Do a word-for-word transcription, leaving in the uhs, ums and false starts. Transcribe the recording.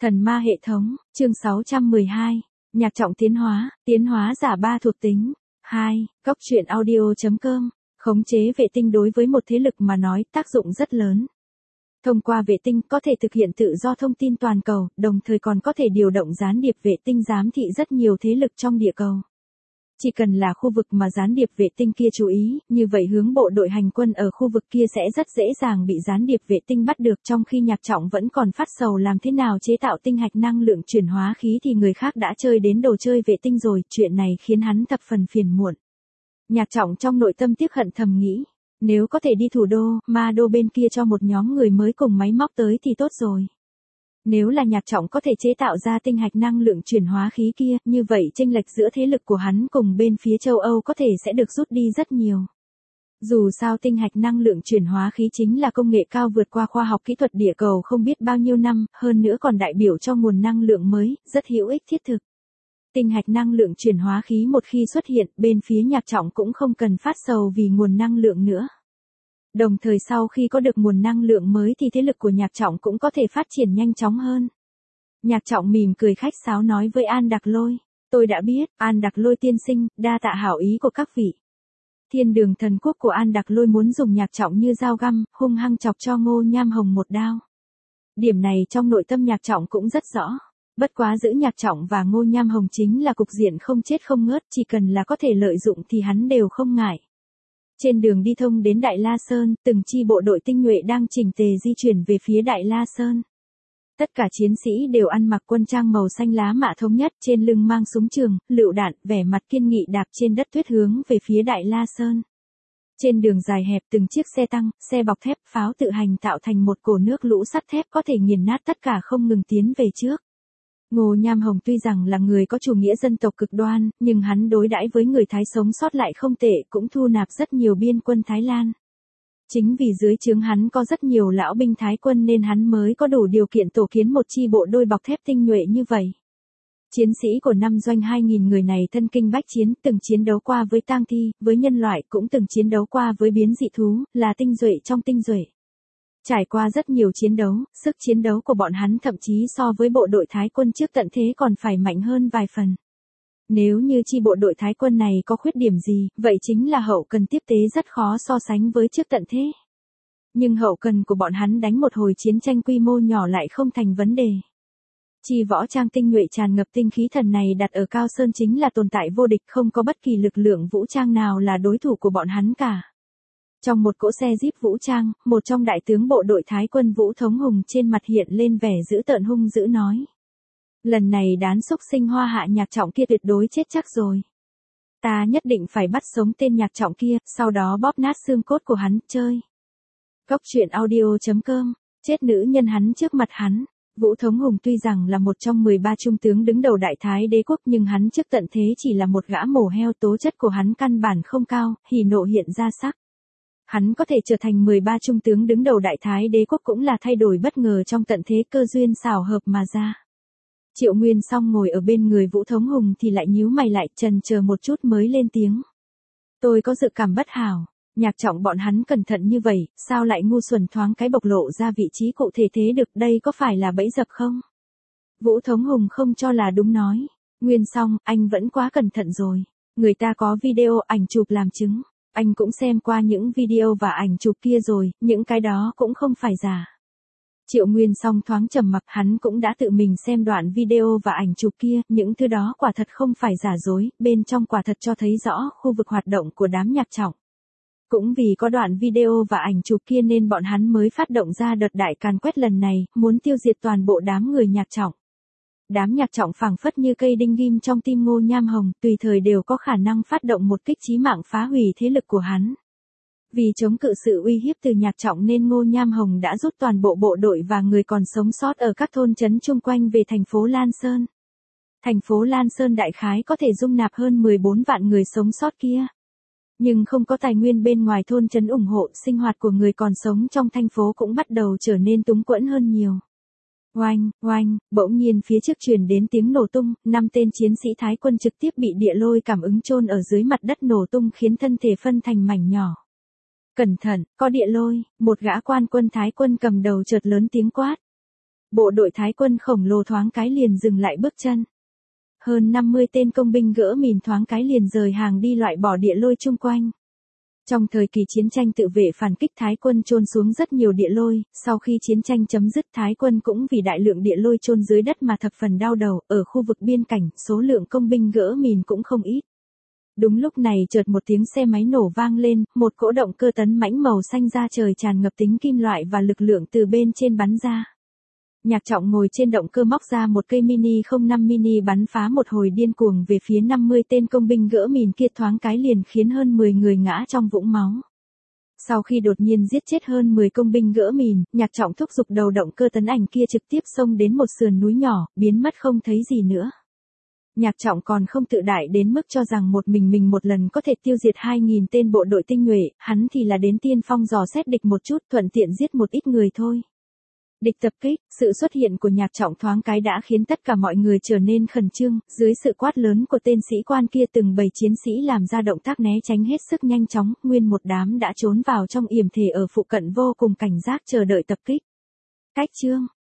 Thần ma hệ thống, chương sáu trăm mười hai, nhạc trọng tiến hóa, tiến hóa giả ba thuộc tính. hai. Góc truyện audio chấm com, khống chế vệ tinh đối với một thế lực mà nói tác dụng rất lớn. Thông qua vệ tinh có thể thực hiện tự do thông tin toàn cầu, đồng thời còn có thể điều động gián điệp vệ tinh giám thị rất nhiều thế lực trong địa cầu. Chỉ cần là khu vực mà gián điệp vệ tinh kia chú ý, như vậy hướng bộ đội hành quân ở khu vực kia sẽ rất dễ dàng bị gián điệp vệ tinh bắt được, trong khi nhạc trọng vẫn còn phát sầu làm thế nào chế tạo tinh hạch năng lượng chuyển hóa khí thì người khác đã chơi đến đồ chơi vệ tinh rồi, chuyện này khiến hắn thập phần phiền muộn. Nhạc trọng trong nội tâm tiếc hận thầm nghĩ, nếu có thể đi thủ đô, ma đô bên kia cho một nhóm người mới cùng máy móc tới thì tốt rồi. Nếu là nhạc trọng có thể chế tạo ra tinh hạch năng lượng chuyển hóa khí kia, như vậy chênh lệch giữa thế lực của hắn cùng bên phía châu Âu có thể sẽ được rút đi rất nhiều. Dù sao tinh hạch năng lượng chuyển hóa khí chính là công nghệ cao vượt qua khoa học kỹ thuật địa cầu không biết bao nhiêu năm, hơn nữa còn đại biểu cho nguồn năng lượng mới, rất hữu ích thiết thực. Tinh hạch năng lượng chuyển hóa khí một khi xuất hiện, bên phía nhạc trọng cũng không cần phát sầu vì nguồn năng lượng nữa. Đồng thời sau khi có được nguồn năng lượng mới thì thế lực của nhạc trọng cũng có thể phát triển nhanh chóng hơn. Nhạc trọng mỉm cười khách sáo nói với An Đặc Lôi, tôi đã biết, An Đặc Lôi tiên sinh, đa tạ hảo ý của các vị. Thiên đường thần quốc của An Đặc Lôi muốn dùng nhạc trọng như dao găm, hung hăng chọc cho Ngô Nham Hồng một đao. Điểm này trong nội tâm nhạc trọng cũng rất rõ. Bất quá giữ nhạc trọng và Ngô Nham Hồng chính là cục diện không chết không ngớt, chỉ cần là có thể lợi dụng thì hắn đều không ngại. Trên đường đi thông đến Đại La Sơn, từng chi bộ đội tinh nhuệ đang chỉnh tề di chuyển về phía Đại La Sơn. Tất cả chiến sĩ đều ăn mặc quân trang màu xanh lá mạ thống nhất, trên lưng mang súng trường, lựu đạn, vẻ mặt kiên nghị đạp trên đất tuyết hướng về phía Đại La Sơn. Trên đường dài hẹp từng chiếc xe tăng, xe bọc thép, pháo tự hành tạo thành một cổ nước lũ sắt thép có thể nghiền nát tất cả không ngừng tiến về trước. Ngô Nham Hồng tuy rằng là người có chủ nghĩa dân tộc cực đoan, nhưng hắn đối đãi với người Thái sống sót lại không tệ, cũng thu nạp rất nhiều biên quân Thái Lan. Chính vì dưới trướng hắn có rất nhiều lão binh Thái quân nên hắn mới có đủ điều kiện tổ kiến một chi bộ đôi bọc thép tinh nhuệ như vậy. Chiến sĩ của năm doanh hai nghìn người này thân kinh bách chiến, từng chiến đấu qua với tang thi, với nhân loại, cũng từng chiến đấu qua với biến dị thú, là tinh nhuệ trong tinh nhuệ. Trải qua rất nhiều chiến đấu, sức chiến đấu của bọn hắn thậm chí so với bộ đội Thái quân trước tận thế còn phải mạnh hơn vài phần. Nếu như chi bộ đội Thái quân này có khuyết điểm gì, vậy chính là hậu cần tiếp tế rất khó so sánh với trước tận thế. Nhưng hậu cần của bọn hắn đánh một hồi chiến tranh quy mô nhỏ lại không thành vấn đề. Chi võ trang tinh nhuệ tràn ngập tinh khí thần này đặt ở Cao Sơn chính là tồn tại vô địch, không có bất kỳ lực lượng vũ trang nào là đối thủ của bọn hắn cả. Trong một cỗ xe jeep vũ trang, một trong đại tướng bộ đội Thái quân Vũ Thống Hùng trên mặt hiện lên vẻ dữ tợn hung dữ nói. Lần này đán xúc sinh Hoa Hạ nhạc trọng kia tuyệt đối chết chắc rồi. Ta nhất định phải bắt sống tên nhạc trọng kia, sau đó bóp nát xương cốt của hắn, chơi. Góc truyện audio chấm com, chết nữ nhân hắn trước mặt hắn. Vũ Thống Hùng tuy rằng là một trong mười ba trung tướng đứng đầu Đại Thái đế quốc nhưng hắn trước tận thế chỉ là một gã mổ heo, tố chất của hắn căn bản không cao, hỉ nộ hiện ra sắc. Hắn có thể trở thành mười ba trung tướng đứng đầu Đại Thái đế quốc cũng là thay đổi bất ngờ trong tận thế, cơ duyên xảo hợp mà ra. Triệu Nguyên Song ngồi ở bên người Vũ Thống Hùng thì lại nhíu mày lại, chần chờ một chút mới lên tiếng. Tôi có dự cảm bất hảo, nhạc trọng bọn hắn cẩn thận như vậy, sao lại ngu xuẩn thoáng cái bộc lộ ra vị trí cụ thể thế được, đây có phải là bẫy dập không? Vũ Thống Hùng không cho là đúng nói. Nguyên Song, anh vẫn quá cẩn thận rồi. Người ta có video ảnh chụp làm chứng. Anh cũng xem qua những video và ảnh chụp kia rồi, những cái đó cũng không phải giả. Triệu Nguyên Song thoáng trầm mặc, hắn cũng đã tự mình xem đoạn video và ảnh chụp kia, những thứ đó quả thật không phải giả dối, bên trong quả thật cho thấy rõ khu vực hoạt động của đám nhạc trọng. Cũng vì có đoạn video và ảnh chụp kia nên bọn hắn mới phát động ra đợt đại càn quét lần này, muốn tiêu diệt toàn bộ đám người nhạc trọng. Đám nhạc trọng phảng phất như cây đinh ghim trong tim Ngô Nham Hồng, tùy thời đều có khả năng phát động một kích chí mạng phá hủy thế lực của hắn. Vì chống cự sự uy hiếp từ nhạc trọng nên Ngô Nham Hồng đã rút toàn bộ bộ đội và người còn sống sót ở các thôn trấn chung quanh về thành phố Lan Sơn. Thành phố Lan Sơn đại khái có thể dung nạp hơn mười bốn vạn người sống sót kia. Nhưng không có tài nguyên bên ngoài thôn trấn ủng hộ, sinh hoạt của người còn sống trong thành phố cũng bắt đầu trở nên túng quẫn hơn nhiều. Oanh, oanh, bỗng nhiên phía trước truyền đến tiếng nổ tung, năm tên chiến sĩ Thái quân trực tiếp bị địa lôi cảm ứng chôn ở dưới mặt đất nổ tung khiến thân thể phân thành mảnh nhỏ. Cẩn thận, có địa lôi, một gã quan quân Thái quân cầm đầu chợt lớn tiếng quát. Bộ đội Thái quân khổng lồ thoáng cái liền dừng lại bước chân. Hơn năm mươi tên công binh gỡ mìn thoáng cái liền rời hàng đi loại bỏ địa lôi chung quanh. Trong thời kỳ chiến tranh tự vệ phản kích Thái quân chôn xuống rất nhiều địa lôi, sau khi chiến tranh chấm dứt Thái quân cũng vì đại lượng địa lôi chôn dưới đất mà thập phần đau đầu, ở khu vực biên cảnh, số lượng công binh gỡ mìn cũng không ít. Đúng lúc này chợt một tiếng xe máy nổ vang lên, một cỗ động cơ tấn mãnh màu xanh ra trời tràn ngập tính kim loại và lực lượng từ bên trên bắn ra. Nhạc Trọng ngồi trên động cơ móc ra một cây mini không năm mini bắn phá một hồi điên cuồng về phía năm mươi tên công binh gỡ mìn kia thoáng cái liền khiến hơn mười người ngã trong vũng máu. Sau khi đột nhiên giết chết hơn mười công binh gỡ mìn, Nhạc Trọng thúc giục đầu động cơ tấn ảnh kia trực tiếp xông đến một sườn núi nhỏ, biến mất không thấy gì nữa. Nhạc Trọng còn không tự đại đến mức cho rằng một mình mình một lần có thể tiêu diệt hai nghìn tên bộ đội tinh nhuệ, hắn thì là đến tiên phong dò xét địch một chút thuận tiện giết một ít người thôi. Địch tập kích, sự xuất hiện của Nhạc Trọng thoáng cái đã khiến tất cả mọi người trở nên khẩn trương, dưới sự quát lớn của tên sĩ quan kia từng bầy chiến sĩ làm ra động tác né tránh hết sức nhanh chóng, nguyên một đám đã trốn vào trong yểm thể ở phụ cận vô cùng cảnh giác chờ đợi tập kích. Cách chương